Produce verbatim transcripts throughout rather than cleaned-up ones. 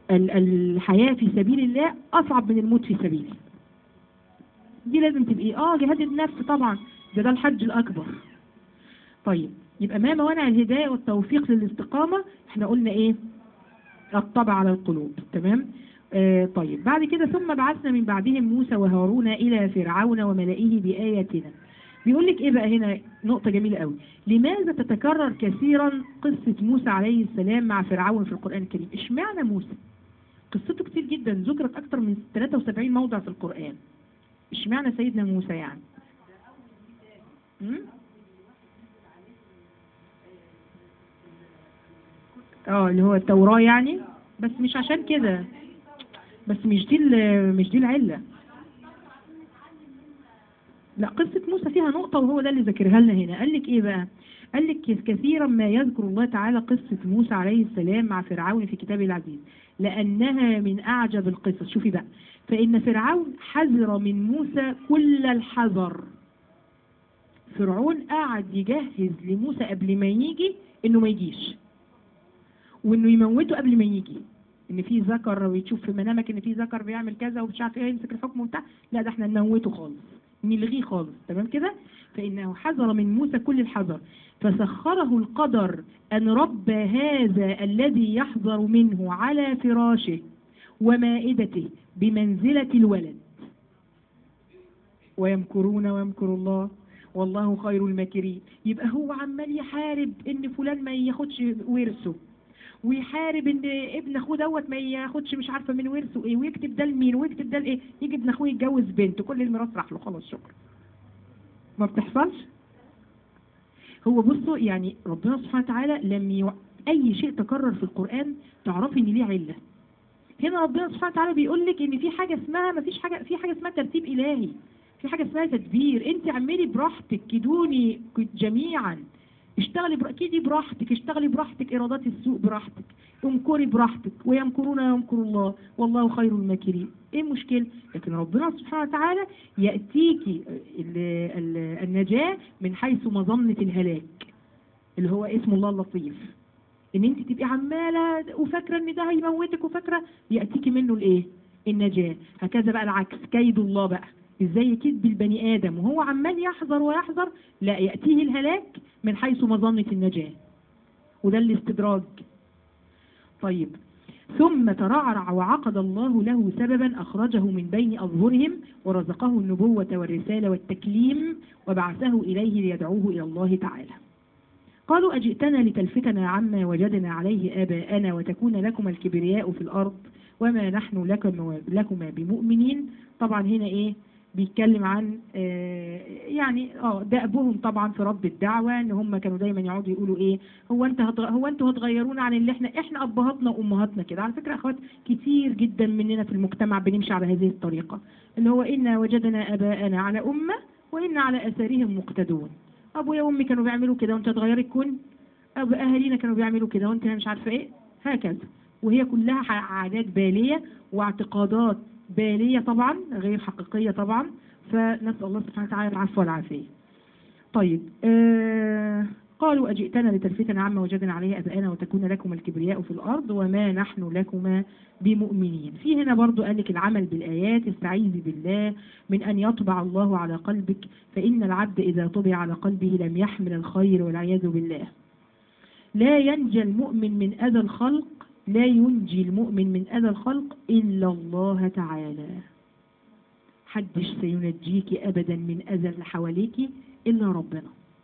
الحياة في سبيل الله أصعب من الموت في سبيله. دي لازم تبقى اه جهاد النفس طبعا، ده ده الحج الأكبر. طيب يبقى ما موانع الهداية والتوفيق للاستقامة؟ احنا قلنا ايه؟ الطبع على القلوب. تمام. آه طيب بعد كده ثم بعثنا من بعدهم موسى وهارون إلى فرعون وملئه بآياتنا. بيقول لك ايه بقى هنا نقطة جميلة قوي. لماذا تتكرر كثيرا قصة موسى عليه السلام مع فرعون في القرآن الكريم؟ اشمعنى موسى؟ قصته كتير جدا، ذكرت اكتر من ثلاثة وسبعين موضع في القرآن. اشمعنى سيدنا موسى يعني؟ اه اللي هو التوراة يعني، بس مش عشان كده، بس مش دي مش دي العلة. لا قصة موسى فيها نقطة وهو ده اللي ذكرها لنا هنا. قال لك ايه بقى؟ قال لك كثيرا ما يذكر الله تعالى قصة موسى عليه السلام مع فرعون في كتابه العزيز لأنها من أعجب القصص. شوفي بقى، فإن فرعون حذر من موسى كل الحذر. فرعون قاعد يجهز لموسى قبل ما يجي انه ما يجيش، وانه يموته قبل ما يجي، ان في ذكر ويشوف في منامك ان في ذكر بيعمل كذا ومش عارف ايه يمسك الحكم وبتاع، لا ده احنا نموته خالص، نلغيه خالص. تمام كده؟ فانه حذر من موسى كل الحذر، فسخره القدر ان رب هذا الذي يحذر منه على فراشه ومائدته بمنزلة الولد. ويمكرون ويمكر الله والله خير الماكرين. يبقى هو عمال يحارب ان فلان ما ياخدش ورثه، ويحارب ان ابن اخوه دوت ما ياخدش مش عارفه من ورثه ايه، ويكتب ده لمين ويكتب ده لايه، يجي ابن اخوه يتجوز بنته كل الميراث راح له خلاص شكرا. ما بتحصلش. هو بصوا يعني ربنا سبحانه وتعالى لم يو... اي شيء تكرر في القرآن تعرفي ان ليه علة. هنا ربنا سبحانه وتعالى بيقول لك ان في حاجه اسمها ما فيش حاجه، في حاجه اسمها ترتيب الهي، في حاجه اسمها تدبير. انت اعملي براحتك، كدوني جميعا، اشتغلي بر... كيدي براحتك، اشتغلي براحتك، ارادات السوء براحتك، امكري براحتك، ويمكرون ويمكر الله والله خير الماكرين. ايه المشكله؟ لكن ربنا سبحانه وتعالى ياتيكي النجاه من حيث مظنه الهلاك اللي هو اسم الله اللطيف. ان انت تبقي عماله وفاكره ان ده هيموتك وفاكره، ياتيكي منه الايه؟ النجاه. هكذا بقى العكس، كيد الله بقى ازاي يكيد بالبني ادم وهو عمال يحذر ويحذر، لا ياتيه الهلاك من حيث مظنه النجاه، وده الاستدراج. طيب ثم ترعرع وعقد الله له سببا أخرجه من بين أظهرهم ورزقه النبوة والرسالة والتكليم وبعثه إليه ليدعوه إلى الله تعالى. قالوا أجئتنا لتلفتنا عما وجدنا عليه آباءنا وتكون لكم الكبرياء في الأرض وما نحن لكم لكما بمؤمنين. طبعا هنا إيه بيتكلم عن آه يعني اه دأبهم طبعا في رد الدعوة، ان هم كانوا دايما يقعدوا يقولوا ايه هو انت هتغ... هو انتوا هتغيرونا عن اللي احنا احنا ابهاتنا وامهاتنا كده. على فكرة اخوات كتير جدا مننا في المجتمع بنمشي على هذه الطريقة، اللي هو إنا وجدنا آباءنا على أمة وإنا على أثارهم مقتدون. ابويا وامي كانوا بيعملوا كده وانت هتغيري الكون، ابو اهالينا كانوا بيعملوا كده وانت مش عارفه ايه، هكذا. وهي كلها عادات باليه واعتقادات باليه طبعا غير حقيقيه طبعا، فنسال الله سبحانه وتعالى العفو والعافيه. طيب آه قالوا أجئتنا لتلفتنا عما وجدنا عليه آباءنا وتكون لكم الكبرياء في الأرض وما نحن لكما بمؤمنين. في هنا برضو قال لك العمل بالآيات، استعيذي بالله من أن يطبع الله على قلبك، فإن العبد إذا طبع على قلبه لم يحمل الخير والعياذ بالله. لا ينجي المؤمن من أذى الخلق، لا ينجي المؤمن من أذى الخلق إلا الله تعالى. حدش سينجيك أبدا من أذى اللي حواليك إلا ربنا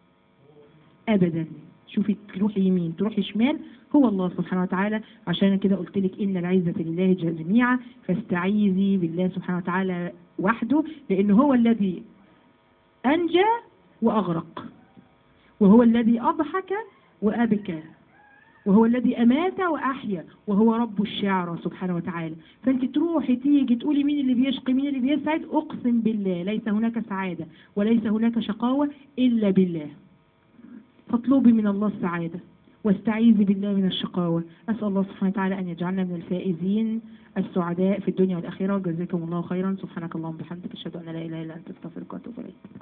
أبدا. شوفي تروحي يمين تروحي شمال هو الله سبحانه وتعالى. عشان كده قلت لك إن العزة لله جميعا، فاستعيذي بالله سبحانه وتعالى وحده، لأنه هو الذي أنجى وأغرق، وهو الذي أضحك وأبكى، وهو الذي أمات وأحيا، وهو رب الشعرى سبحانه وتعالى. فأنت تروحي تيجي تقولي مين اللي بيشقي مين اللي بيسعد، أقسم بالله ليس هناك سعادة وليس هناك شقاوة إلا بالله. فاطلبي من الله السعادة واستعيذي بالله من الشقاوة. أسأل الله سبحانه وتعالى أن يجعلنا من الفائزين السعداء في الدنيا والآخرة. جزاكم الله خيرا. سبحانك اللهم وبحمدك أشهد أن لا إله إلا أنت أستغفرك وأتوب إليك.